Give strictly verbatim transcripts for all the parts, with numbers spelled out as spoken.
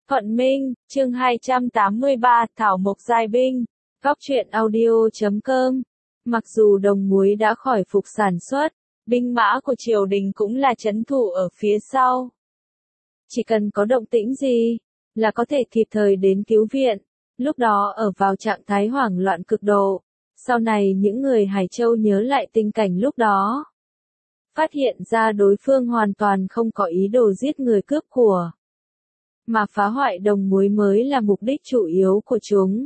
Thuận Minh, chương hai trăm tám mươi ba, Thảo Mộc Giai Binh, Góc truyện audio chấm com. Mặc dù đồng muối đã khỏi phục sản xuất, binh mã của triều đình cũng là trấn thủ ở phía sau. Chỉ cần có động tĩnh gì, là có thể kịp thời đến cứu viện, lúc đó ở vào trạng thái hoảng loạn cực độ. Sau này những người Hải Châu nhớ lại tình cảnh lúc đó, phát hiện ra đối phương hoàn toàn không có ý đồ giết người cướp của, mà phá hoại đồng muối mới là mục đích chủ yếu của chúng.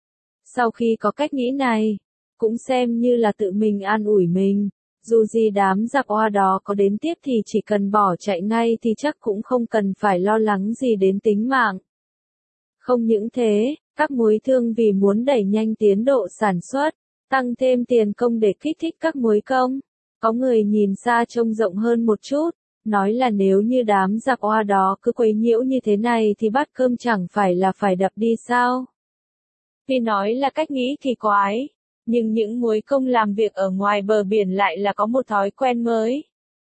Sau khi có cách nghĩ này, cũng xem như là tự mình an ủi mình, dù gì đám giặc oa đó có đến tiếp thì chỉ cần bỏ chạy ngay thì chắc cũng không cần phải lo lắng gì đến tính mạng. Không những thế, các muối thương vì muốn đẩy nhanh tiến độ sản xuất, tăng thêm tiền công để kích thích các muối công. Có người nhìn xa trông rộng hơn một chút, nói là nếu như đám giặc oa đó cứ quấy nhiễu như thế này thì bát cơm chẳng phải là phải đập đi sao. Tuy nói là cách nghĩ kỳ quái, nhưng những muối công làm việc ở ngoài bờ biển lại là có một thói quen mới.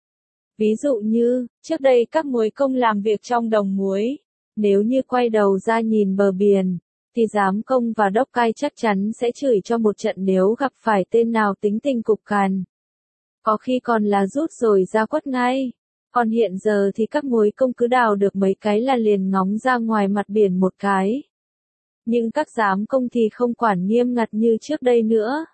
Ví dụ như, trước đây các muối công làm việc trong đồng muối, nếu như quay đầu ra nhìn bờ biển, thì giám công và đốc cai chắc chắn sẽ chửi cho một trận nếu gặp phải tên nào tính tình cục cằn. Có khi còn là rút rồi ra quất ngay. Còn hiện giờ thì các muối công cứ đào được mấy cái là liền ngóng ra ngoài mặt biển một cái. Nhưng các giám công thì không quản nghiêm ngặt như trước đây nữa.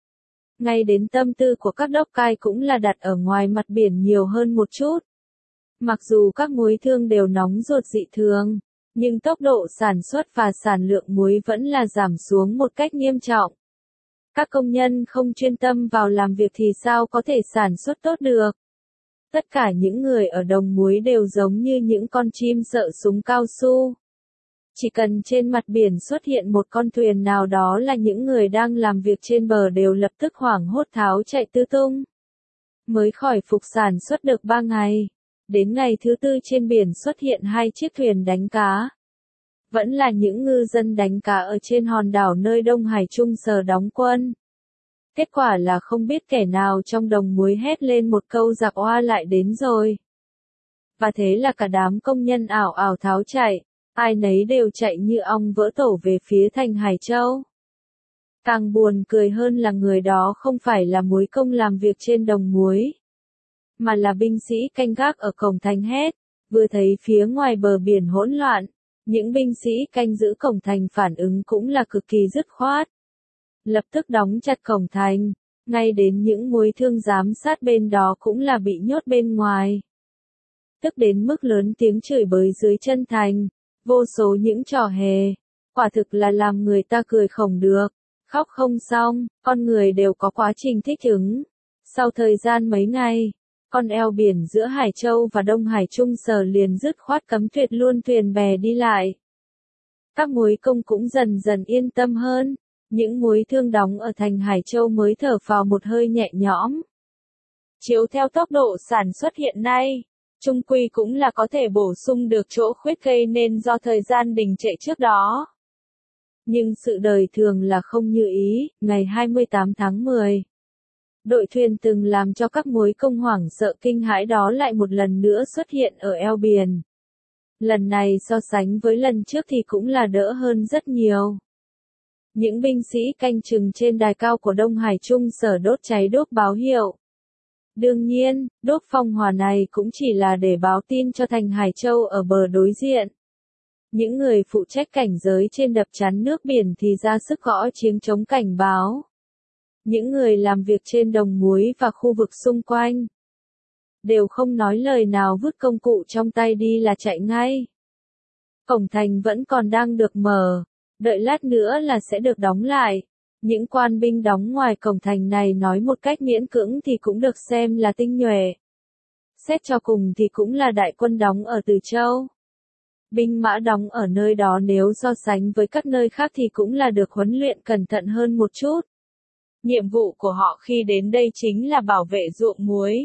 Ngay đến tâm tư của các đốc cai cũng là đặt ở ngoài mặt biển nhiều hơn một chút. Mặc dù các muối thương đều nóng ruột dị thường, nhưng tốc độ sản xuất và sản lượng muối vẫn là giảm xuống một cách nghiêm trọng. Các công nhân không chuyên tâm vào làm việc thì sao có thể sản xuất tốt được. Tất cả những người ở đồng muối đều giống như những con chim sợ súng cao su. Chỉ cần trên mặt biển xuất hiện một con thuyền nào đó là những người đang làm việc trên bờ đều lập tức hoảng hốt tháo chạy tứ tung. Mới khỏi phục sản xuất được ba ngày, đến ngày thứ tư trên biển xuất hiện hai chiếc thuyền đánh cá. Vẫn là những ngư dân đánh cá ở trên hòn đảo nơi Đông Hải Trung Sở đóng quân. Kết quả là không biết kẻ nào trong đồng muối hét lên một câu giặc oa lại đến rồi. Và thế là cả đám công nhân ảo ảo tháo chạy, ai nấy đều chạy như ong vỡ tổ về phía thành Hải Châu. Càng buồn cười hơn là người đó không phải là muối công làm việc trên đồng muối, mà là binh sĩ canh gác ở cổng thành hét, vừa thấy phía ngoài bờ biển hỗn loạn. Những binh sĩ canh giữ cổng thành phản ứng cũng là cực kỳ dứt khoát. Lập tức đóng chặt cổng thành, ngay đến những muối thương giám sát bên đó cũng là bị nhốt bên ngoài. Tức đến mức lớn tiếng chửi bới dưới chân thành, vô số những trò hề, quả thực là làm người ta cười khổng được, khóc không xong, con người đều có quá trình thích ứng. Sau thời gian mấy ngày, con eo biển giữa Hải Châu và Đông Hải Trung Sở liền dứt khoát cấm tuyệt luôn thuyền bè đi lại. Các muối công cũng dần dần yên tâm hơn, những muối thương đóng ở thành Hải Châu mới thở phào một hơi nhẹ nhõm. Chiếu theo tốc độ sản xuất hiện nay, chung quy cũng là có thể bổ sung được chỗ khuyết gây nên do thời gian đình trệ trước đó. Nhưng sự đời thường là không như ý, ngày hai mươi tám tháng mười. Đội thuyền từng làm cho các muối công hoảng sợ kinh hãi đó lại một lần nữa xuất hiện ở eo biển. Lần này so sánh với lần trước thì cũng là đỡ hơn rất nhiều. Những binh sĩ canh chừng trên đài cao của Đông Hải Trung Sở đốt cháy đốt báo hiệu. Đương nhiên, đốt phong hỏa này cũng chỉ là để báo tin cho thành Hải Châu ở bờ đối diện. Những người phụ trách cảnh giới trên đập chắn nước biển thì ra sức gõ chiêng chống cảnh báo. Những người làm việc trên đồng muối và khu vực xung quanh đều không nói lời nào vứt công cụ trong tay đi là chạy ngay. Cổng thành vẫn còn đang được mở, đợi lát nữa là sẽ được đóng lại. Những quan binh đóng ngoài cổng thành này nói một cách miễn cưỡng thì cũng được xem là tinh nhuệ. Xét cho cùng thì cũng là đại quân đóng ở Từ Châu. Binh mã đóng ở nơi đó nếu so sánh với các nơi khác thì cũng là được huấn luyện cẩn thận hơn một chút. Nhiệm vụ của họ khi đến đây chính là bảo vệ ruộng muối.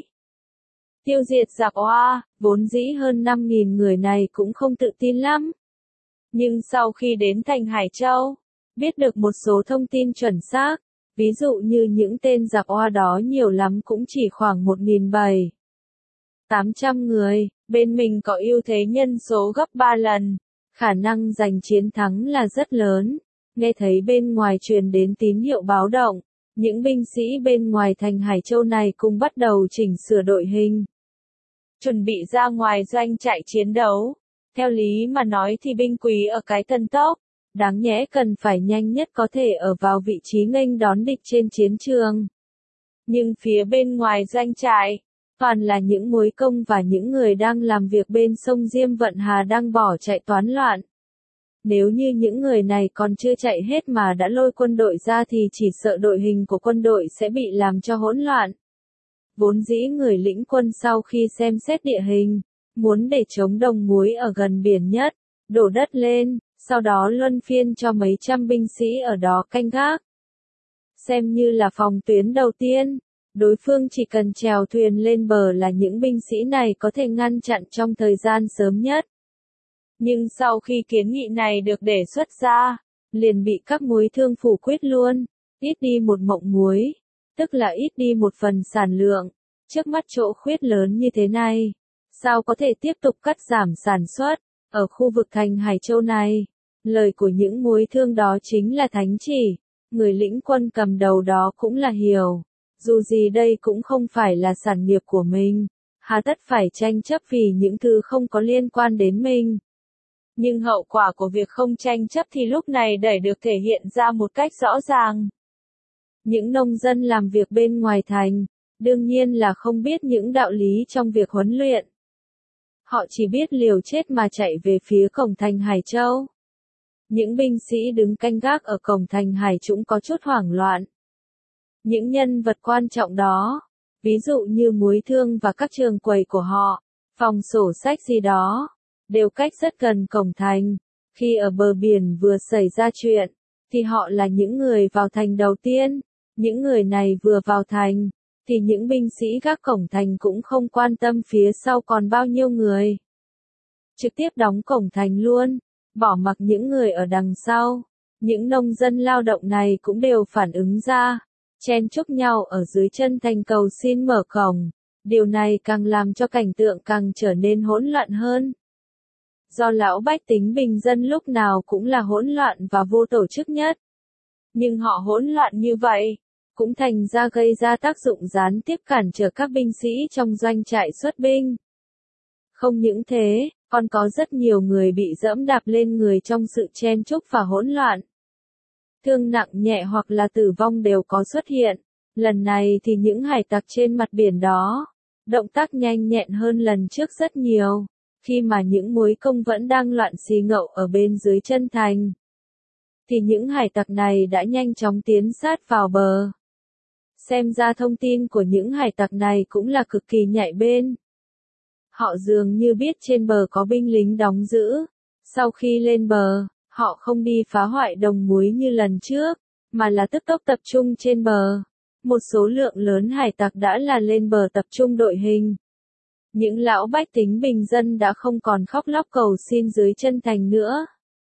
Tiêu diệt giặc oa, vốn dĩ hơn năm nghìn người này cũng không tự tin lắm. Nhưng sau khi đến thành Hải Châu, biết được một số thông tin chuẩn xác, ví dụ như những tên giặc oa đó nhiều lắm cũng chỉ khoảng một nghìn bảy trăm tám trăm người, bên mình có ưu thế nhân số gấp ba lần, khả năng giành chiến thắng là rất lớn. Nghe thấy bên ngoài truyền đến tín hiệu báo động, những binh sĩ bên ngoài thành Hải Châu này cũng bắt đầu chỉnh sửa đội hình, chuẩn bị ra ngoài doanh trại chiến đấu. Theo lý mà nói thì binh quý ở cái Tân Tốc, đáng nhẽ cần phải nhanh nhất có thể ở vào vị trí nghênh đón địch trên chiến trường. Nhưng phía bên ngoài doanh trại, toàn là những mối công và những người đang làm việc bên sông Diêm Vận Hà đang bỏ chạy toán loạn. Nếu như những người này còn chưa chạy hết mà đã lôi quân đội ra thì chỉ sợ đội hình của quân đội sẽ bị làm cho hỗn loạn. Vốn dĩ người lĩnh quân sau khi xem xét địa hình, muốn để chống đồng muối ở gần biển nhất, đổ đất lên, sau đó luân phiên cho mấy trăm binh sĩ ở đó canh gác. Xem như là phòng tuyến đầu tiên, đối phương chỉ cần chèo thuyền lên bờ là những binh sĩ này có thể ngăn chặn trong thời gian sớm nhất. Nhưng sau khi kiến nghị này được đề xuất ra, liền bị các muối thương phủ quyết luôn, ít đi một mộng muối, tức là ít đi một phần sản lượng. Trước mắt chỗ khuyết lớn như thế này, sao có thể tiếp tục cắt giảm sản xuất ở khu vực thành Hải Châu này? Lời của những muối thương đó chính là thánh chỉ, người lĩnh quân cầm đầu đó cũng là hiểu, dù gì đây cũng không phải là sản nghiệp của mình, hà tất phải tranh chấp vì những thứ không có liên quan đến mình. Nhưng hậu quả của việc không tranh chấp thì lúc này đẩy được thể hiện ra một cách rõ ràng. Những nông dân làm việc bên ngoài thành, đương nhiên là không biết những đạo lý trong việc huấn luyện. Họ chỉ biết liều chết mà chạy về phía cổng thành Hải Châu. Những binh sĩ đứng canh gác ở cổng thành Hải Trũng có chút hoảng loạn. Những nhân vật quan trọng đó, ví dụ như muối thương và các trường quầy của họ, phòng sổ sách gì đó, đều cách rất gần cổng thành. Khi ở bờ biển vừa xảy ra chuyện, thì họ là những người vào thành đầu tiên. Những người này vừa vào thành, thì những binh sĩ gác cổng thành cũng không quan tâm phía sau còn bao nhiêu người. Trực tiếp đóng cổng thành luôn, bỏ mặc những người ở đằng sau. Những nông dân lao động này cũng đều phản ứng ra, chen chúc nhau ở dưới chân thành cầu xin mở cổng. Điều này càng làm cho cảnh tượng càng trở nên hỗn loạn hơn. Do lão bách tính bình dân lúc nào cũng là hỗn loạn và vô tổ chức nhất. Nhưng họ hỗn loạn như vậy, cũng thành ra gây ra tác dụng gián tiếp cản trở các binh sĩ trong doanh trại xuất binh. Không những thế, còn có rất nhiều người bị dẫm đạp lên người trong sự chen chúc và hỗn loạn. Thương nặng nhẹ hoặc là tử vong đều có xuất hiện. Lần này thì những hải tặc trên mặt biển đó, động tác nhanh nhẹn hơn lần trước rất nhiều, khi mà những mối công vẫn đang loạn xì ngậu ở bên dưới chân thành. Thì những hải tặc này đã nhanh chóng tiến sát vào bờ. Xem ra thông tin của những hải tặc này cũng là cực kỳ nhạy bén. Họ dường như biết trên bờ có binh lính đóng giữ. Sau khi lên bờ, họ không đi phá hoại đồng muối như lần trước, mà là tức tốc tập trung trên bờ. Một số lượng lớn hải tặc đã là lên bờ tập trung đội hình. Những lão bách tính bình dân đã không còn khóc lóc cầu xin dưới chân thành nữa,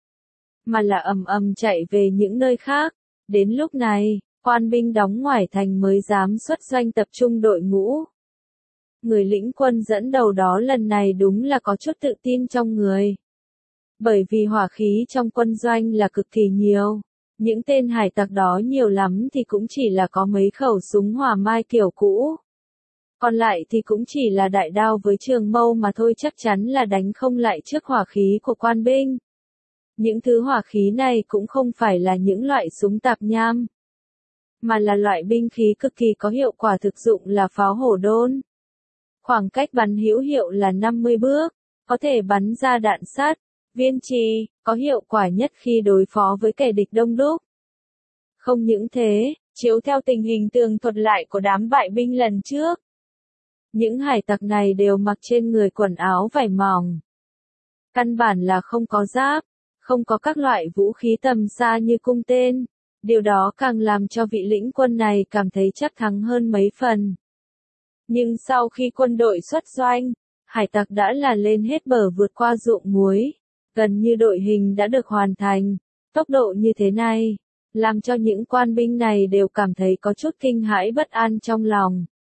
mà là ầm ầm chạy về những nơi khác. Đến lúc này, quan binh đóng ngoài thành mới dám xuất doanh tập trung đội ngũ. Người lĩnh quân dẫn đầu đó lần này đúng là có chút tự tin trong người. Bởi vì hỏa khí trong quân doanh là cực kỳ nhiều. Những tên hải tặc đó nhiều lắm thì cũng chỉ là có mấy khẩu súng hỏa mai kiểu cũ. Còn lại thì cũng chỉ là đại đao với trường mâu mà thôi, chắc chắn là đánh không lại trước hỏa khí của quan binh. Những thứ hỏa khí này cũng không phải là những loại súng tạp nham, mà là loại binh khí cực kỳ có hiệu quả thực dụng là pháo hổ đôn. Khoảng cách bắn hữu hiệu là năm mươi bước, có thể bắn ra đạn sắt, viên trì, có hiệu quả nhất khi đối phó với kẻ địch đông đúc. Không những thế, chiếu theo tình hình tường thuật lại của đám bại binh lần trước, những hải tặc này đều mặc trên người quần áo vải mỏng. Căn bản là không có giáp, không có các loại vũ khí tầm xa như cung tên. Điều đó càng làm cho vị lĩnh quân này cảm thấy chắc thắng hơn mấy phần. Nhưng sau khi quân đội xuất doanh, hải tặc đã là lên hết bờ vượt qua ruộng muối. Gần như đội hình đã được hoàn thành. Tốc độ như thế này, làm cho những quan binh này đều cảm thấy có chút kinh hãi bất an trong lòng.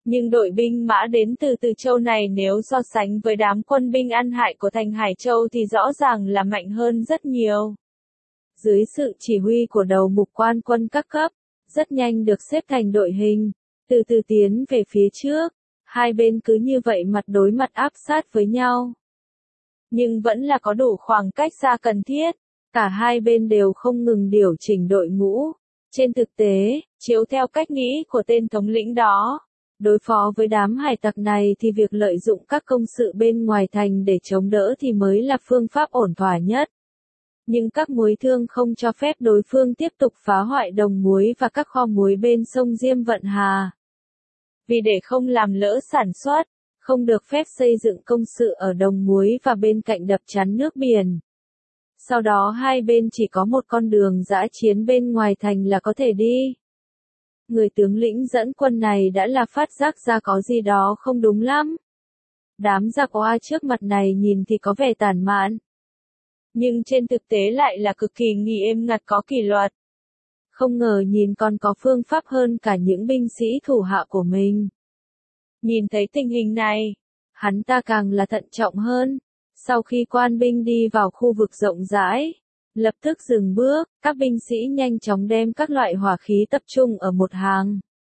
Nhưng đội binh mã đến từ Từ Châu này nếu so sánh với đám quân binh ăn hại của thành Hải Châu thì rõ ràng là mạnh hơn rất nhiều. Dưới sự chỉ huy của đầu mục quan quân các cấp, rất nhanh được xếp thành đội hình, từ từ tiến về phía trước, hai bên cứ như vậy mặt đối mặt áp sát với nhau. Nhưng vẫn là có đủ khoảng cách xa cần thiết, cả hai bên đều không ngừng điều chỉnh đội ngũ. Trên thực tế, chiếu theo cách nghĩ của tên thống lĩnh đó, đối phó với đám hải tặc này thì việc lợi dụng các công sự bên ngoài thành để chống đỡ thì mới là phương pháp ổn thỏa nhất. Nhưng các muối thương không cho phép đối phương tiếp tục phá hoại đồng muối và các kho muối bên sông Diêm Vận Hà. Vì để không làm lỡ sản xuất, không được phép xây dựng công sự ở đồng muối và bên cạnh đập chắn nước biển. Sau đó hai bên chỉ có một con đường dã chiến bên ngoài thành là có thể đi. Người tướng lĩnh dẫn quân này đã là phát giác ra có gì đó không đúng lắm. Đám giặc oa trước mặt này nhìn thì có vẻ tàn mạn. Nhưng trên thực tế lại là cực kỳ nghiêm êm ngặt có kỷ luật. Không ngờ nhìn còn có phương pháp hơn cả những binh sĩ thủ hạ của mình. Nhìn thấy tình hình này, hắn ta càng là thận trọng hơn. Sau khi quan binh đi vào khu vực rộng rãi, lập tức dừng bước, các binh sĩ nhanh chóng đem các loại hỏa khí tập trung ở một hàng.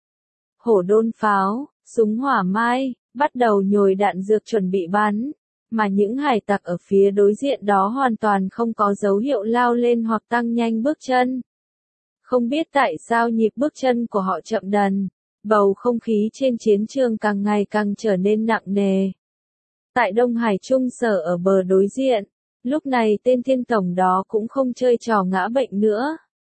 Hổ đôn pháo, súng hỏa mai, bắt đầu nhồi đạn dược chuẩn bị bắn, mà những hải tặc ở phía đối diện đó hoàn toàn không có dấu hiệu lao lên hoặc tăng nhanh bước chân. Không biết tại sao nhịp bước chân của họ chậm dần, bầu không khí trên chiến trường càng ngày càng trở nên nặng nề. Tại Đông Hải Trung Sở ở bờ đối diện, lúc này tên thiên tổng đó cũng không chơi trò ngã bệnh nữa.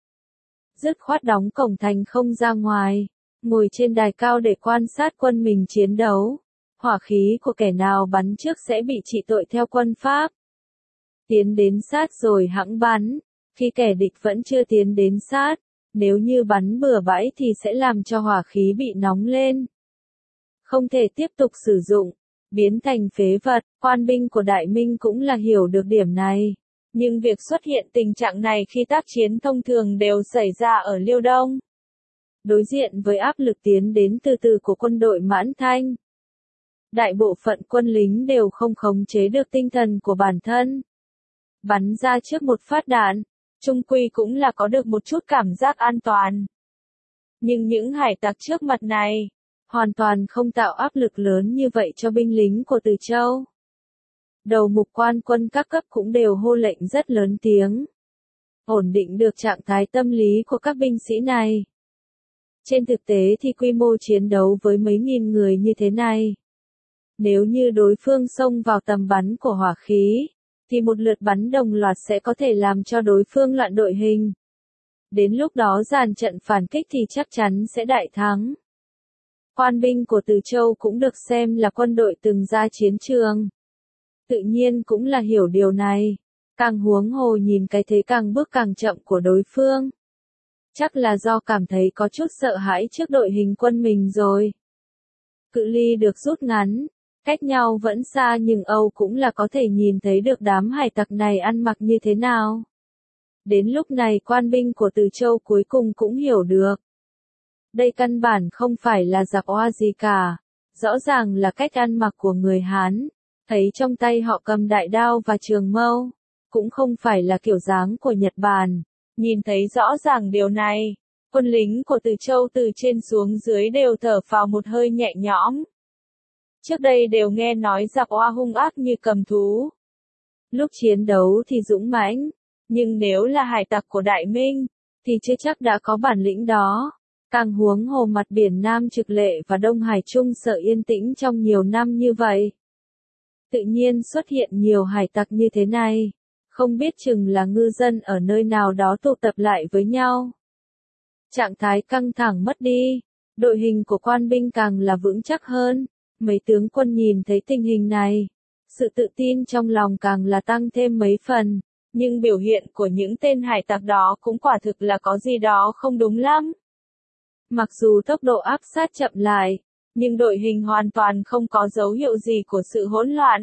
Dứt khoát đóng cổng thành không ra ngoài, ngồi trên đài cao để quan sát quân mình chiến đấu. Hỏa khí của kẻ nào bắn trước sẽ bị trị tội theo quân pháp. Tiến đến sát rồi hẵng bắn, khi kẻ địch vẫn chưa tiến đến sát, nếu như bắn bừa bãi thì sẽ làm cho hỏa khí bị nóng lên. Không thể tiếp tục sử dụng, biến thành phế vật, quan binh của Đại Minh cũng là hiểu được điểm này. Nhưng việc xuất hiện tình trạng này khi tác chiến thông thường đều xảy ra ở Liêu Đông. Đối diện với áp lực tiến đến từ từ của quân đội Mãn Thanh, đại bộ phận quân lính đều không khống chế được tinh thần của bản thân. Bắn ra trước một phát đạn, chung quy cũng là có được một chút cảm giác an toàn. Nhưng những hải tặc trước mặt này, hoàn toàn không tạo áp lực lớn như vậy cho binh lính của Từ Châu. Đầu mục quan quân các cấp cũng đều hô lệnh rất lớn tiếng, ổn định được trạng thái tâm lý của các binh sĩ này. Trên thực tế thì quy mô chiến đấu với mấy nghìn người như thế này, nếu như đối phương xông vào tầm bắn của hỏa khí, thì một lượt bắn đồng loạt sẽ có thể làm cho đối phương loạn đội hình. Đến lúc đó dàn trận phản kích thì chắc chắn sẽ đại thắng. Quan binh của Từ Châu cũng được xem là quân đội từng ra chiến trường. Tự nhiên cũng là hiểu điều này. Càng huống hồ nhìn cái thế càng bước càng chậm của đối phương. Chắc là do cảm thấy có chút sợ hãi trước đội hình quân mình rồi. Cự ly được rút ngắn, cách nhau vẫn xa nhưng Âu cũng là có thể nhìn thấy được đám hải tặc này ăn mặc như thế nào. Đến lúc này quan binh của Từ Châu cuối cùng cũng hiểu được. Đây căn bản không phải là giặc oa gì cả, rõ ràng là cách ăn mặc của người Hán, thấy trong tay họ cầm đại đao và trường mâu, cũng không phải là kiểu dáng của Nhật Bản. Nhìn thấy rõ ràng điều này, quân lính của Từ Châu từ trên xuống dưới đều thở phào một hơi nhẹ nhõm. Trước đây đều nghe nói giặc oa hung ác như cầm thú. Lúc chiến đấu thì dũng mãnh, nhưng nếu là hải tặc của Đại Minh, thì chưa chắc đã có bản lĩnh đó. Càng huống hồ mặt biển Nam Trực Lệ và Đông Hải Trung Sở yên tĩnh trong nhiều năm như vậy. Tự nhiên xuất hiện nhiều hải tặc như thế này, không biết chừng là ngư dân ở nơi nào đó tụ tập lại với nhau. Trạng thái căng thẳng mất đi, đội hình của quan binh càng là vững chắc hơn. Mấy tướng quân nhìn thấy tình hình này, sự tự tin trong lòng càng là tăng thêm mấy phần, nhưng biểu hiện của những tên hải tặc đó cũng quả thực là có gì đó không đúng lắm. Mặc dù tốc độ áp sát chậm lại, nhưng đội hình hoàn toàn không có dấu hiệu gì của sự hỗn loạn.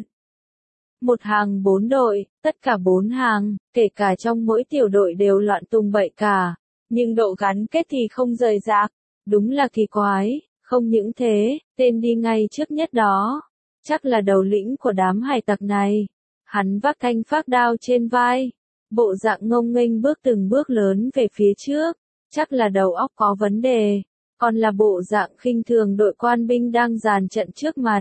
Một hàng bốn đội, tất cả bốn hàng, kể cả trong mỗi tiểu đội đều loạn tung bậy cả, nhưng độ gắn kết thì không rời rạc, đúng là kỳ quái. Không những thế, tên đi ngay trước nhất đó, chắc là đầu lĩnh của đám hải tặc này. Hắn vác thanh phác đao trên vai, bộ dạng ngông nghênh bước từng bước lớn về phía trước, chắc là đầu óc có vấn đề, còn là bộ dạng khinh thường đội quan binh đang dàn trận trước mặt.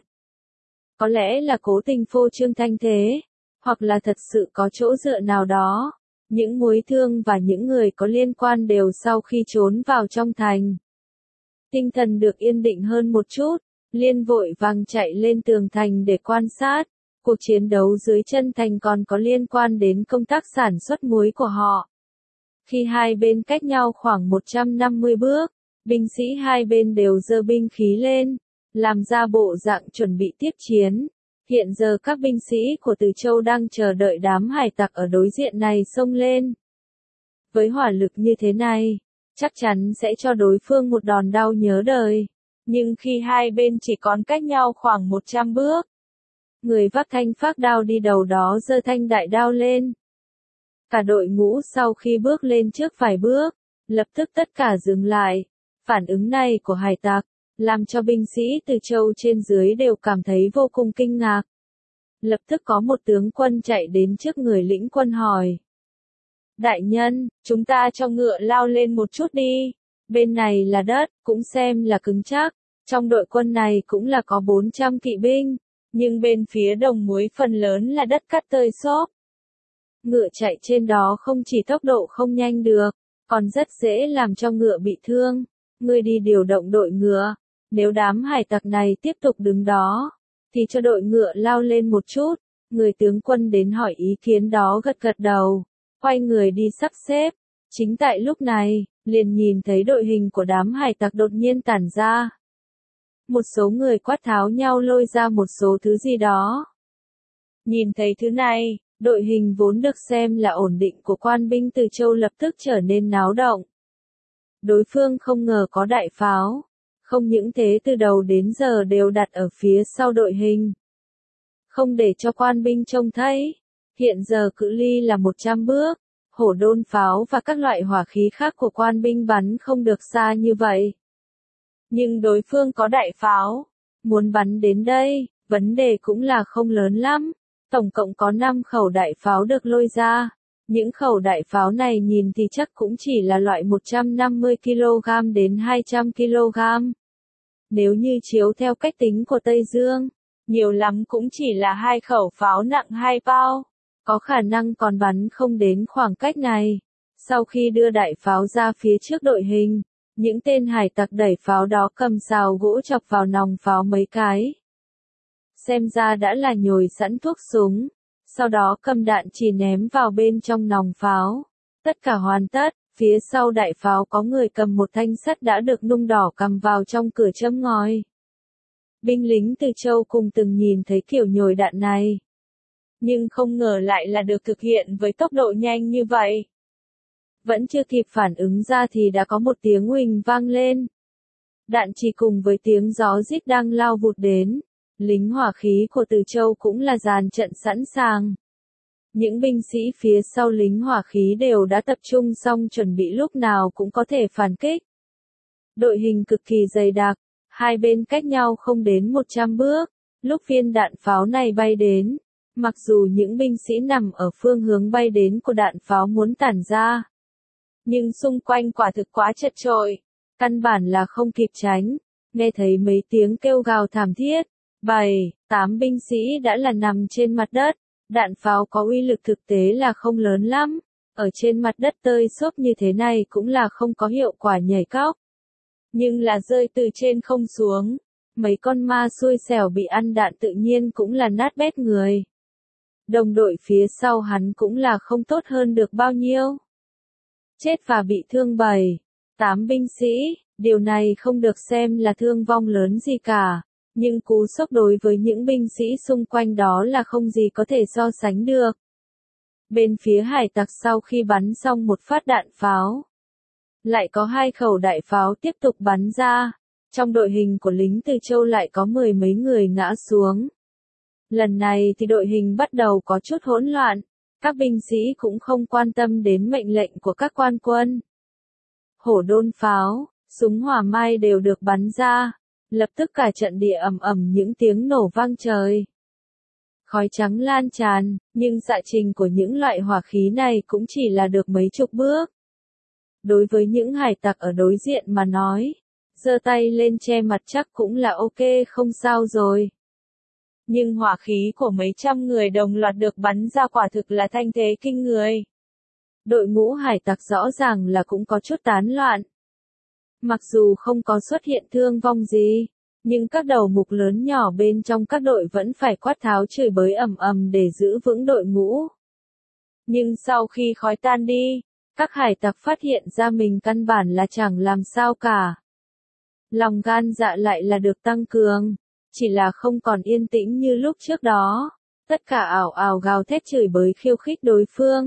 Có lẽ là cố tình phô trương thanh thế, hoặc là thật sự có chỗ dựa nào đó. Những mối thương và những người có liên quan đều sau khi trốn vào trong thành. Tinh thần được yên định hơn một chút, Liên vội vàng chạy lên tường thành để quan sát. Cuộc chiến đấu dưới chân thành còn có liên quan đến công tác sản xuất muối của họ. Khi hai bên cách nhau khoảng một trăm năm mươi bước, binh sĩ hai bên đều giơ binh khí lên, làm ra bộ dạng chuẩn bị tiếp chiến. Hiện giờ các binh sĩ của Từ Châu đang chờ đợi đám hải tặc ở đối diện này xông lên. Với hỏa lực như thế này, chắc chắn sẽ cho đối phương một đòn đau nhớ đời. Nhưng khi hai bên chỉ còn cách nhau khoảng một trăm bước, người vác thanh phác đao đi đầu đó giơ thanh đại đao lên. Cả đội ngũ sau khi bước lên trước vài bước, lập tức tất cả dừng lại. Phản ứng này của hải tặc, làm cho binh sĩ Từ Châu trên dưới đều cảm thấy vô cùng kinh ngạc. Lập tức có một tướng quân chạy đến trước người lĩnh quân hỏi. Đại nhân, chúng ta cho ngựa lao lên một chút đi. Bên này là đất, cũng xem là cứng chắc. Trong đội quân này cũng là có bốn trăm kỵ binh. Nhưng bên phía đồng muối phần lớn là đất cát tơi xốp. Ngựa chạy trên đó không chỉ tốc độ không nhanh được, còn rất dễ làm cho ngựa bị thương. Ngươi đi điều động đội ngựa. Nếu đám hải tặc này tiếp tục đứng đó, thì cho đội ngựa lao lên một chút. Người tướng quân đến hỏi ý kiến đó gật gật đầu, quay người đi sắp xếp. Chính tại lúc này, liền nhìn thấy đội hình của đám hải tặc đột nhiên tản ra. Một số người quát tháo nhau lôi ra một số thứ gì đó. Nhìn thấy thứ này, đội hình vốn được xem là ổn định của quan binh Từ Châu lập tức trở nên náo động. Đối phương không ngờ có đại pháo. Không những thế từ đầu đến giờ đều đặt ở phía sau đội hình. Không để cho quan binh trông thấy. Hiện giờ cự ly là một trăm bước. Hổ đôn pháo và các loại hỏa khí khác của quan binh bắn không được xa như vậy. Nhưng đối phương có đại pháo. Muốn bắn đến đây, vấn đề cũng là không lớn lắm. Tổng cộng có năm khẩu đại pháo được lôi ra. Những khẩu đại pháo này nhìn thì chắc cũng chỉ là loại một trăm năm mươi ki lô gam đến hai trăm ki lô gam. Nếu như chiếu theo cách tính của Tây Dương, nhiều lắm cũng chỉ là hai khẩu pháo nặng hai bao. Có khả năng còn bắn không đến khoảng cách này. Sau khi đưa đại pháo ra phía trước đội hình, những tên hải tặc đẩy pháo đó cầm sào gỗ chọc vào nòng pháo mấy cái. Xem ra đã là nhồi sẵn thuốc súng. Sau đó cầm đạn chỉ ném vào bên trong nòng pháo. Tất cả hoàn tất, phía sau đại pháo có người cầm một thanh sắt đã được nung đỏ cắm vào trong cửa châm ngòi. Binh lính Từ Châu cùng từng nhìn thấy kiểu nhồi đạn này. Nhưng không ngờ lại là được thực hiện với tốc độ nhanh như vậy. Vẫn chưa kịp phản ứng ra thì đã có một tiếng huỳnh vang lên. Đạn chỉ cùng với tiếng gió rít đang lao vụt đến. Lính hỏa khí của Từ Châu cũng là dàn trận sẵn sàng. Những binh sĩ phía sau lính hỏa khí đều đã tập trung xong chuẩn bị lúc nào cũng có thể phản kích. Đội hình cực kỳ dày đặc, hai bên cách nhau không đến một trăm bước. Lúc viên đạn pháo này bay đến, mặc dù những binh sĩ nằm ở phương hướng bay đến của đạn pháo muốn tản ra, nhưng xung quanh quả thực quá chật chội, căn bản là không kịp tránh. Nghe thấy mấy tiếng kêu gào thảm thiết. Bảy, tám binh sĩ đã là nằm trên mặt đất. Đạn pháo có uy lực thực tế là không lớn lắm. Ở trên mặt đất tơi xốp như thế này cũng là không có hiệu quả nhảy cóc. Nhưng là rơi từ trên không xuống. Mấy con ma xui xẻo bị ăn đạn tự nhiên cũng là nát bét người. Đồng đội phía sau hắn cũng là không tốt hơn được bao nhiêu. Chết và bị thương bảy, tám binh sĩ, điều này không được xem là thương vong lớn gì cả. Nhưng cú sốc đối với những binh sĩ xung quanh đó là không gì có thể so sánh được. Bên phía hải tặc sau khi bắn xong một phát đạn pháo, lại có hai khẩu đại pháo tiếp tục bắn ra. Trong đội hình của lính Từ Châu lại có mười mấy người ngã xuống. Lần này thì đội hình bắt đầu có chút hỗn loạn. Các binh sĩ cũng không quan tâm đến mệnh lệnh của các quan quân. Hổ đôn pháo, súng hỏa mai đều được bắn ra. Lập tức cả trận địa ầm ầm những tiếng nổ vang trời. Khói trắng lan tràn, nhưng xạ trình của những loại hỏa khí này cũng chỉ là được mấy chục bước. Đối với những hải tặc ở đối diện mà nói, giơ tay lên che mặt chắc cũng là ok không sao rồi. Nhưng hỏa khí của mấy trăm người đồng loạt được bắn ra quả thực là thanh thế kinh người. Đội ngũ hải tặc rõ ràng là cũng có chút tán loạn. Mặc dù không có xuất hiện thương vong gì, nhưng các đầu mục lớn nhỏ bên trong các đội vẫn phải quát tháo chửi bới ầm ầm để giữ vững đội ngũ. Nhưng sau khi khói tan đi, các hải tặc phát hiện ra mình căn bản là chẳng làm sao cả. Lòng gan dạ lại là được tăng cường, chỉ là không còn yên tĩnh như lúc trước đó, tất cả ảo ảo gào thét chửi bới khiêu khích đối phương.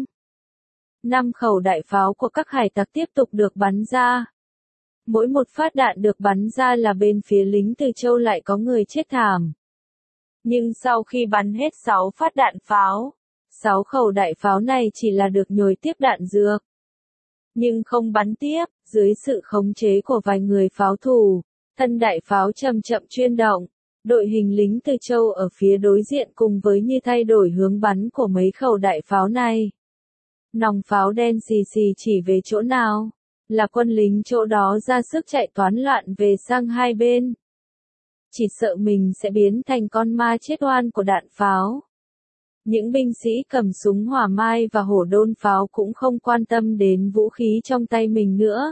Năm khẩu đại pháo của các hải tặc tiếp tục được bắn ra. Mỗi một phát đạn được bắn ra là bên phía lính Từ Châu lại có người chết thảm. Nhưng sau khi bắn hết sáu phát đạn pháo, sáu khẩu đại pháo này chỉ là được nhồi tiếp đạn dược. Nhưng không bắn tiếp, dưới sự khống chế của vài người pháo thủ, thân đại pháo chậm chậm chuyên động, đội hình lính Từ Châu ở phía đối diện cùng với như thay đổi hướng bắn của mấy khẩu đại pháo này. Nòng pháo đen xì xì chỉ về chỗ nào, là quân lính chỗ đó ra sức chạy toán loạn về sang hai bên. Chỉ sợ mình sẽ biến thành con ma chết oan của đạn pháo. Những binh sĩ cầm súng hỏa mai và hổ đôn pháo cũng không quan tâm đến vũ khí trong tay mình nữa.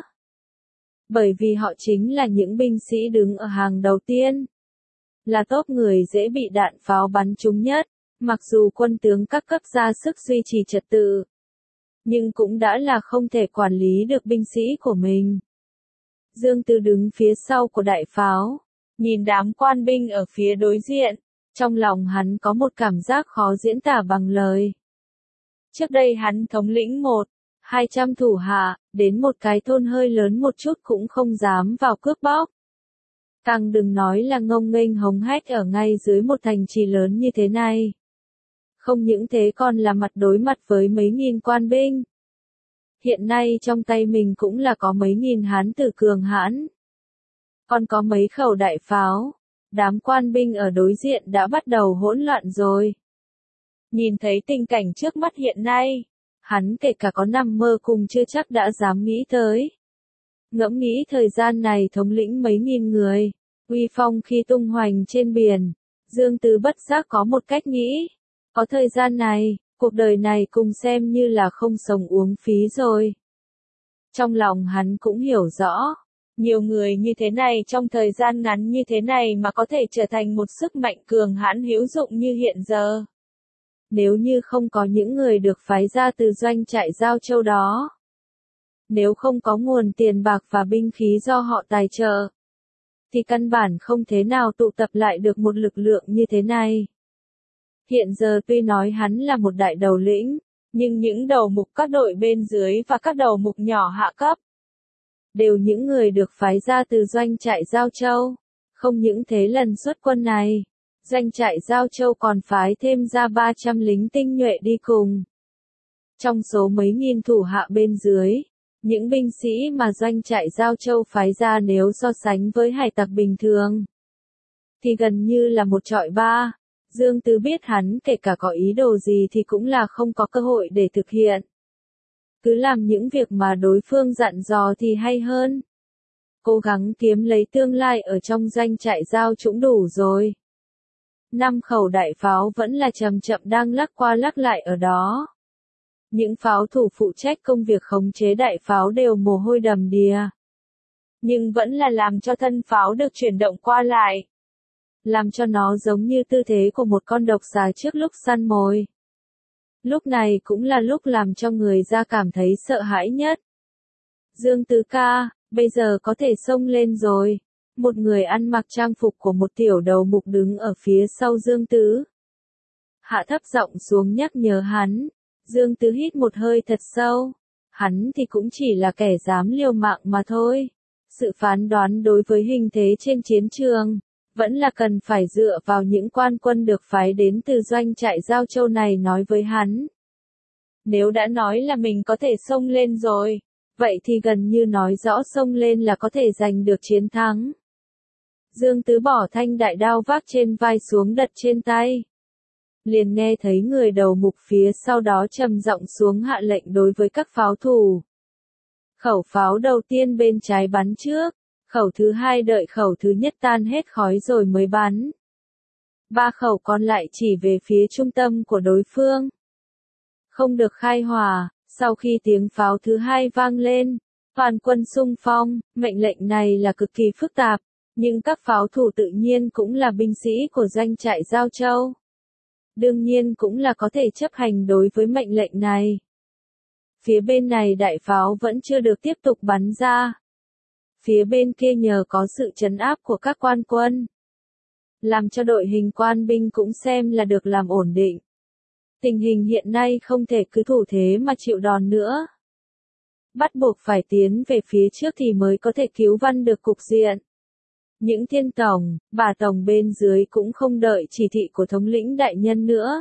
Bởi vì họ chính là những binh sĩ đứng ở hàng đầu tiên. Là tốp người dễ bị đạn pháo bắn trúng nhất, mặc dù quân tướng các cấp ra sức duy trì trật tự. Nhưng cũng đã là không thể quản lý được binh sĩ của mình. Dương Tư đứng phía sau của đại pháo, nhìn đám quan binh ở phía đối diện, trong lòng hắn có một cảm giác khó diễn tả bằng lời. Trước đây hắn thống lĩnh một, hai trăm thủ hạ, đến một cái thôn hơi lớn một chút cũng không dám vào cướp bóc. Càng đừng nói là ngông nghênh hống hách ở ngay dưới một thành trì lớn như thế này. Không những thế còn là mặt đối mặt với mấy nghìn quan binh. Hiện nay trong tay mình cũng là có mấy nghìn hán tử cường hãn. Còn có mấy khẩu đại pháo, đám quan binh ở đối diện đã bắt đầu hỗn loạn rồi. Nhìn thấy tình cảnh trước mắt hiện nay, hắn kể cả có nằm mơ cùng chưa chắc đã dám nghĩ tới. Ngẫm nghĩ thời gian này thống lĩnh mấy nghìn người, uy phong khi tung hoành trên biển, Dương Tư bất giác có một cách nghĩ. Có thời gian này, cuộc đời này cùng xem như là không sống uống phí rồi. Trong lòng hắn cũng hiểu rõ, nhiều người như thế này trong thời gian ngắn như thế này mà có thể trở thành một sức mạnh cường hãn hữu dụng như hiện giờ. Nếu như không có những người được phái ra từ doanh trại Giao Châu đó, nếu không có nguồn tiền bạc và binh khí do họ tài trợ, thì căn bản không thế nào tụ tập lại được một lực lượng như thế này. Hiện giờ tuy nói hắn là một đại đầu lĩnh, nhưng những đầu mục các đội bên dưới và các đầu mục nhỏ hạ cấp, đều những người được phái ra từ doanh trại Giao Châu. Không những thế lần xuất quân này, doanh trại Giao Châu còn phái thêm ra ba trăm lính tinh nhuệ đi cùng. Trong số mấy nghìn thủ hạ bên dưới, những binh sĩ mà doanh trại Giao Châu phái ra nếu so sánh với hải tặc bình thường, thì gần như là một trọi ba. Dương Tư biết hắn kể cả có ý đồ gì thì cũng là không có cơ hội để thực hiện. Cứ làm những việc mà đối phương dặn dò thì hay hơn. Cố gắng kiếm lấy tương lai ở trong doanh trại Giao cũng đủ rồi. Năm khẩu đại pháo vẫn là chậm chậm đang lắc qua lắc lại ở đó. Những pháo thủ phụ trách công việc khống chế đại pháo đều mồ hôi đầm đìa. Nhưng vẫn là làm cho thân pháo được chuyển động qua lại. Làm cho nó giống như tư thế của một con độc xà trước lúc săn mồi. Lúc này cũng là lúc làm cho người ra cảm thấy sợ hãi nhất. Dương Tứ ca, bây giờ có thể xông lên rồi. Một người ăn mặc trang phục của một tiểu đầu mục đứng ở phía sau Dương Tứ. Hạ thấp giọng xuống nhắc nhở hắn. Dương Tứ hít một hơi thật sâu. Hắn thì cũng chỉ là kẻ dám liều mạng mà thôi. Sự phán đoán đối với hình thế trên chiến trường, vẫn là cần phải dựa vào những quan quân được phái đến từ doanh trại Giao Châu này nói với hắn. Nếu đã nói là mình có thể xông lên rồi, vậy thì gần như nói rõ xông lên là có thể giành được chiến thắng. Dương Tứ bỏ thanh đại đao vác trên vai xuống đặt trên tay. Liền nghe thấy người đầu mục phía sau đó trầm giọng xuống hạ lệnh đối với các pháo thủ. Khẩu pháo đầu tiên bên trái bắn trước, khẩu thứ hai đợi khẩu thứ nhất tan hết khói rồi mới bắn. Ba khẩu còn lại chỉ về phía trung tâm của đối phương. Không được khai hỏa, sau khi tiếng pháo thứ hai vang lên, toàn quân xung phong, mệnh lệnh này là cực kỳ phức tạp, nhưng các pháo thủ tự nhiên cũng là binh sĩ của doanh trại Giao Châu. Đương nhiên cũng là có thể chấp hành đối với mệnh lệnh này. Phía bên này đại pháo vẫn chưa được tiếp tục bắn ra. Phía bên kia nhờ có sự trấn áp của các quan quân, làm cho đội hình quan binh cũng xem là được làm ổn định. Tình hình hiện nay không thể cứ thủ thế mà chịu đòn nữa. Bắt buộc phải tiến về phía trước thì mới có thể cứu vãn được cục diện. Những thiên tổng, bà tổng bên dưới cũng không đợi chỉ thị của thống lĩnh đại nhân nữa.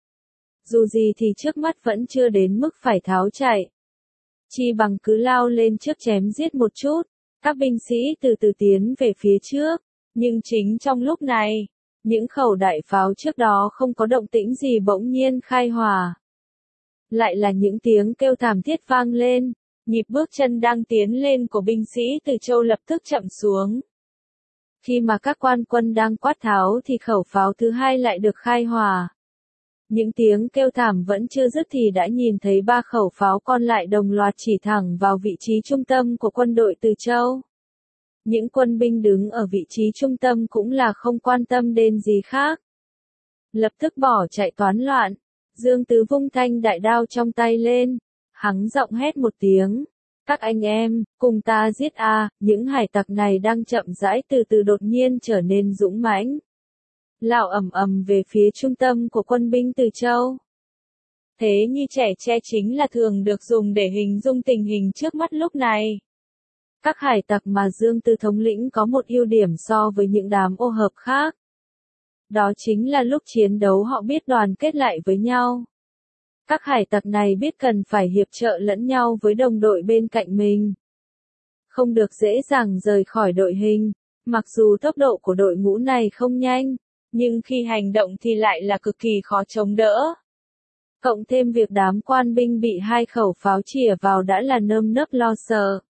Dù gì thì trước mắt vẫn chưa đến mức phải tháo chạy. Chi bằng cứ lao lên trước chém giết một chút, các binh sĩ từ từ tiến về phía trước. Nhưng chính trong lúc này, những khẩu đại pháo trước đó không có động tĩnh gì bỗng nhiên khai hỏa. Lại là những tiếng kêu thảm thiết vang lên, nhịp bước chân đang tiến lên của binh sĩ Từ Châu lập tức chậm xuống. Khi mà các quan quân đang quát tháo thì khẩu pháo thứ hai lại được khai hỏa. Những tiếng kêu thảm vẫn chưa dứt thì đã nhìn thấy ba khẩu pháo còn lại đồng loạt chỉ thẳng vào vị trí trung tâm của quân đội Từ Châu. Những quân binh đứng ở vị trí trung tâm cũng là không quan tâm đến gì khác. Lập tức bỏ chạy toán loạn, Dương Tứ vung thanh đại đao trong tay lên, hắn giọng hét một tiếng. Các anh em, cùng ta giết a, những hải tặc này đang chậm rãi từ từ đột nhiên trở nên dũng mãnh. Lao ầm ầm về phía trung tâm của quân binh Từ Châu. Thế như trẻ tre chính là thường được dùng để hình dung tình hình trước mắt lúc này. Các hải tặc mà Dương Tứ thống lĩnh có một ưu điểm so với những đám ô hợp khác. Đó chính là lúc chiến đấu họ biết đoàn kết lại với nhau. Các hải tặc này biết cần phải hiệp trợ lẫn nhau với đồng đội bên cạnh mình. Không được dễ dàng rời khỏi đội hình, mặc dù tốc độ của đội ngũ này không nhanh, nhưng khi hành động thì lại là cực kỳ khó chống đỡ. Cộng thêm việc đám quan binh bị hai khẩu pháo chĩa vào đã là nơm nớp lo sợ.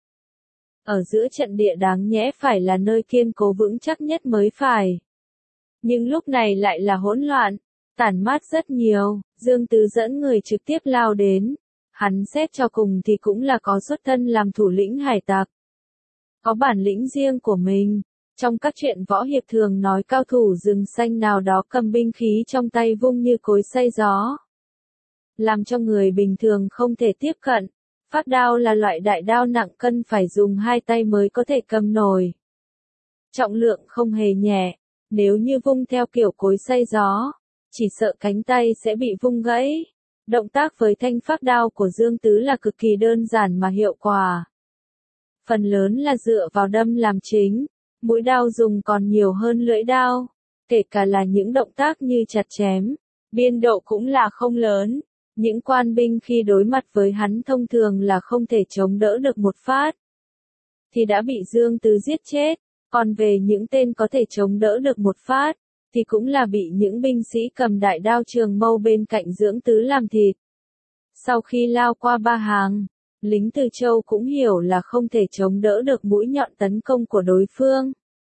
Ở giữa trận địa đáng nhẽ phải là nơi kiên cố vững chắc nhất mới phải. Nhưng lúc này lại là hỗn loạn, tản mát rất nhiều, Dương Tứ dẫn người trực tiếp lao đến. Hắn xét cho cùng thì cũng là có xuất thân làm thủ lĩnh hải tặc. Có bản lĩnh riêng của mình. Trong các chuyện võ hiệp thường nói cao thủ rừng xanh nào đó cầm binh khí trong tay vung như cối xay gió. Làm cho người bình thường không thể tiếp cận. Phát đao là loại đại đao nặng cân phải dùng hai tay mới có thể cầm nổi. Trọng lượng không hề nhẹ, nếu như vung theo kiểu cối xay gió, chỉ sợ cánh tay sẽ bị vung gãy. Động tác với thanh phát đao của Dương Tứ là cực kỳ đơn giản mà hiệu quả. Phần lớn là dựa vào đâm làm chính, mũi đao dùng còn nhiều hơn lưỡi đao, kể cả là những động tác như chặt chém, biên độ cũng là không lớn. Những quan binh khi đối mặt với hắn thông thường là không thể chống đỡ được một phát, thì đã bị Dương Tứ giết chết, còn về những tên có thể chống đỡ được một phát, thì cũng là bị những binh sĩ cầm đại đao trường mâu bên cạnh Dương Tứ làm thịt. Sau khi lao qua ba hàng, lính Từ Châu cũng hiểu là không thể chống đỡ được mũi nhọn tấn công của đối phương.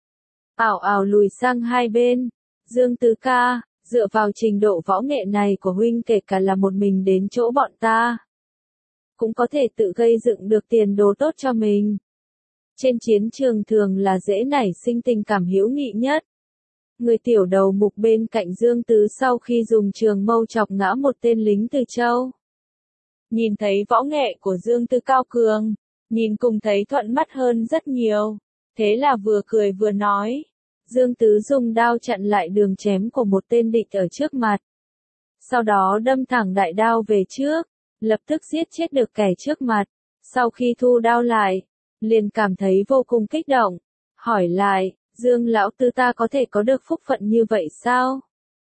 Ảo ảo lùi sang hai bên, Dương Tứ ca. Dựa vào trình độ võ nghệ này của huynh kể cả là một mình đến chỗ bọn ta, cũng có thể tự gây dựng được tiền đồ tốt cho mình. Trên chiến trường thường là dễ nảy sinh tình cảm hữu nghị nhất. Người tiểu đầu mục bên cạnh Dương Tứ sau khi dùng trường mâu chọc ngã một tên lính Từ Châu. Nhìn thấy võ nghệ của Dương Tứ cao cường, nhìn cùng thấy thuận mắt hơn rất nhiều, thế là vừa cười vừa nói. Dương Tứ dùng đao chặn lại đường chém của một tên địch ở trước mặt. Sau đó đâm thẳng đại đao về trước, lập tức giết chết được kẻ trước mặt. Sau khi thu đao lại, liền cảm thấy vô cùng kích động. Hỏi lại, Dương lão tư ta có thể có được phúc phận như vậy sao?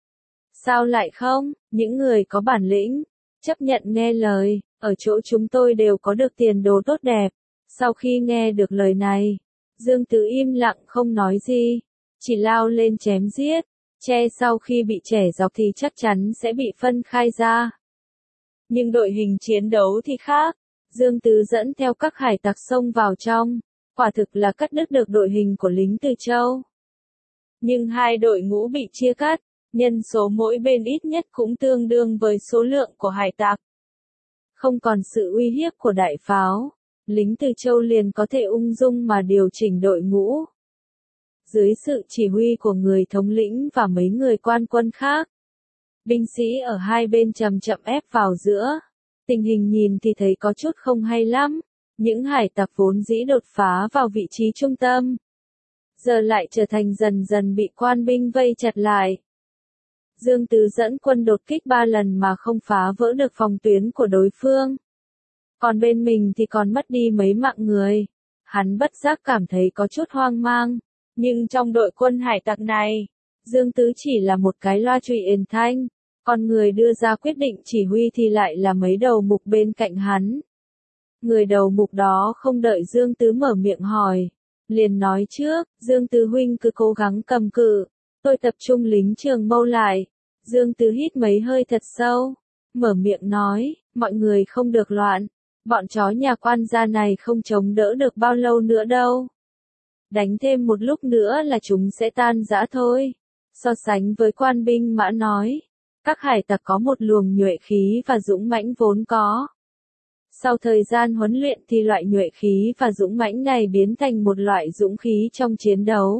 Sao lại không? Những người có bản lĩnh, chấp nhận nghe lời, ở chỗ chúng tôi đều có được tiền đồ tốt đẹp. Sau khi nghe được lời này, Dương Tứ im lặng không nói gì. chỉ lao lên chém giết, tre sau khi bị chẻ dọc thì chắc chắn sẽ bị phân khai ra. Nhưng đội hình chiến đấu thì khác, Dương Tứ dẫn theo các hải tặc xông vào trong, quả thực là cắt đứt được đội hình của lính Từ Châu. Nhưng hai đội ngũ bị chia cắt, nhân số mỗi bên ít nhất cũng tương đương với số lượng của hải tặc. Không còn sự uy hiếp của đại pháo, lính Từ Châu liền có thể ung dung mà điều chỉnh đội ngũ. Dưới sự chỉ huy của người thống lĩnh và mấy người quan quân khác, binh sĩ ở hai bên chậm chậm ép vào giữa. Tình hình nhìn thì thấy có chút không hay lắm. Những hải tặc vốn dĩ đột phá vào vị trí trung tâm, giờ lại trở thành dần dần bị quan binh vây chặt lại. Dương Tứ dẫn quân đột kích ba lần mà không phá vỡ được phòng tuyến của đối phương. Còn bên mình thì còn mất đi mấy mạng người. Hắn bất giác cảm thấy có chút hoang mang. Nhưng trong đội quân hải tặc này, Dương Tứ chỉ là một cái loa trụy ền thanh. Còn người đưa ra quyết định chỉ huy thì lại là mấy đầu mục bên cạnh hắn. Người đầu mục đó không đợi Dương Tứ mở miệng hỏi, liền nói trước, Dương Tứ huynh cứ cố gắng cầm cự, tôi tập trung lính Trường Mâu lại. Dương Tứ hít mấy hơi thật sâu, mở miệng nói, mọi người không được loạn, bọn chó nhà quan gia này không chống đỡ được bao lâu nữa đâu. Đánh thêm một lúc nữa là chúng sẽ tan rã thôi. So sánh với quan binh Mã nói, các hải tặc có một luồng nhuệ khí và dũng mãnh vốn có. Sau thời gian huấn luyện thì loại nhuệ khí và dũng mãnh này biến thành một loại dũng khí trong chiến đấu.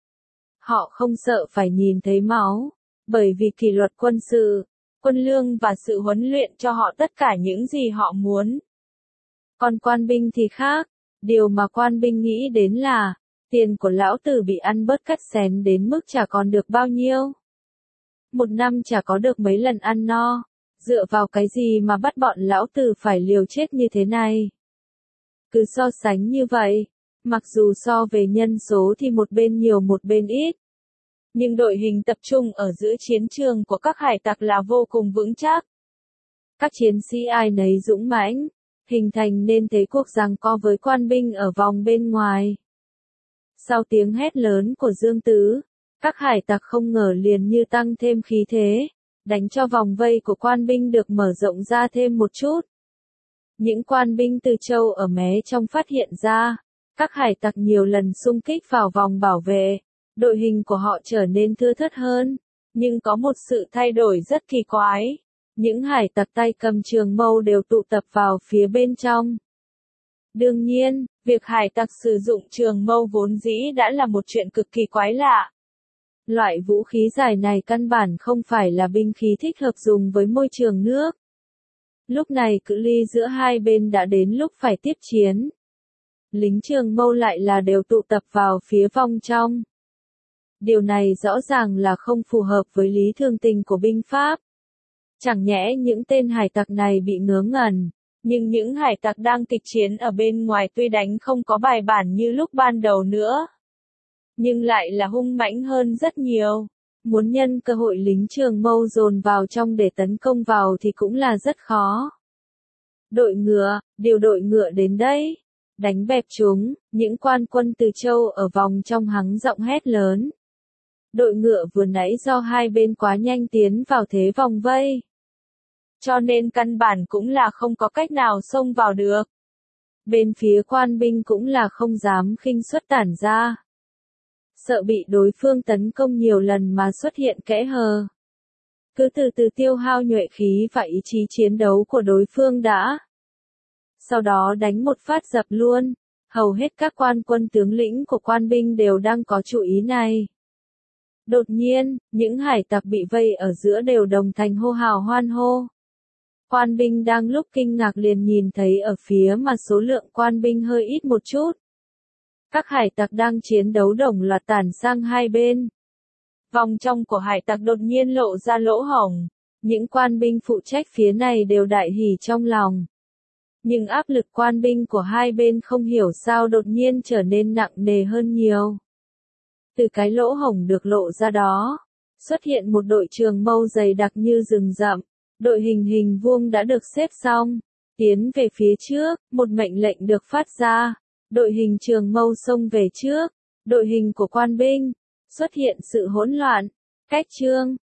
Họ không sợ phải nhìn thấy máu, bởi vì kỷ luật quân sự, quân lương và sự huấn luyện cho họ tất cả những gì họ muốn. Còn quan binh thì khác, điều mà quan binh nghĩ đến là, tiền của lão tử bị ăn bớt cắt xén đến mức chả còn được bao nhiêu. Một năm chả có được mấy lần ăn no. Dựa vào cái gì mà bắt bọn lão tử phải liều chết như thế này? Cứ so sánh như vậy, mặc dù so về nhân số thì một bên nhiều một bên ít. Nhưng đội hình tập trung ở giữa chiến trường của các hải tặc là vô cùng vững chắc. Các chiến sĩ ai nấy dũng mãnh, hình thành nên thế cuộc giằng co với quan binh ở vòng bên ngoài. Sau tiếng hét lớn của Dương Tứ, các hải tặc không ngờ liền như tăng thêm khí thế. Đánh cho vòng vây của quan binh được mở rộng ra thêm một chút. Những quan binh Từ Châu ở mé trong phát hiện ra, các hải tặc nhiều lần xung kích vào vòng bảo vệ, đội hình của họ trở nên thưa thớt hơn, nhưng có một sự thay đổi rất kỳ quái. Những hải tặc tay cầm trường mâu đều tụ tập vào phía bên trong. Đương nhiên, việc hải tặc sử dụng trường mâu vốn dĩ đã là một chuyện cực kỳ quái lạ. Loại vũ khí dài này căn bản không phải là binh khí thích hợp dùng với môi trường nước. Lúc này cự ly giữa hai bên đã đến lúc phải tiếp chiến. Lính Trường Mâu lại là đều tụ tập vào phía vòng trong. Điều này rõ ràng là không phù hợp với lý thường tình của binh pháp. Chẳng nhẽ những tên hải tặc này bị ngớ ngẩn, nhưng những hải tặc đang kịch chiến ở bên ngoài tuy đánh không có bài bản như lúc ban đầu nữa, nhưng lại là hung mãnh hơn rất nhiều. Muốn nhân cơ hội lính Trường Mâu dồn vào trong để tấn công vào thì cũng là rất khó. Đội ngựa, điều đội ngựa đến đây. Đánh bẹp chúng, những quan quân Từ Châu ở vòng trong hắng giọng hét lớn. Đội ngựa vừa nãy do hai bên quá nhanh tiến vào thế vòng vây, cho nên căn bản cũng là không có cách nào xông vào được. Bên phía quan binh cũng là không dám khinh suất tản ra. Sợ bị đối phương tấn công nhiều lần mà xuất hiện kẽ hở. Cứ từ từ tiêu hao nhuệ khí và ý chí chiến đấu của đối phương đã. Sau đó đánh một phát dập luôn. Hầu hết các quan quân tướng lĩnh của quan binh đều đang có chú ý này. Đột nhiên, những hải tặc bị vây ở giữa đều đồng thanh hô hào hoan hô. Quan binh đang lúc kinh ngạc liền nhìn thấy ở phía mà số lượng quan binh hơi ít một chút. Các hải tặc đang chiến đấu đồng loạt tản sang hai bên. Vòng trong của hải tặc đột nhiên lộ ra lỗ hổng. Những quan binh phụ trách phía này đều đại hỉ trong lòng. Nhưng áp lực quan binh của hai bên không hiểu sao đột nhiên trở nên nặng nề hơn nhiều. Từ cái lỗ hổng được lộ ra đó, xuất hiện một đội trường mâu dày đặc như rừng rậm. Đội hình hình vuông đã được xếp xong. Tiến về phía trước, một mệnh lệnh được phát ra. Đội hình trường mâu xông về trước. Đội hình của quan binh, xuất hiện sự hỗn loạn. Cách chương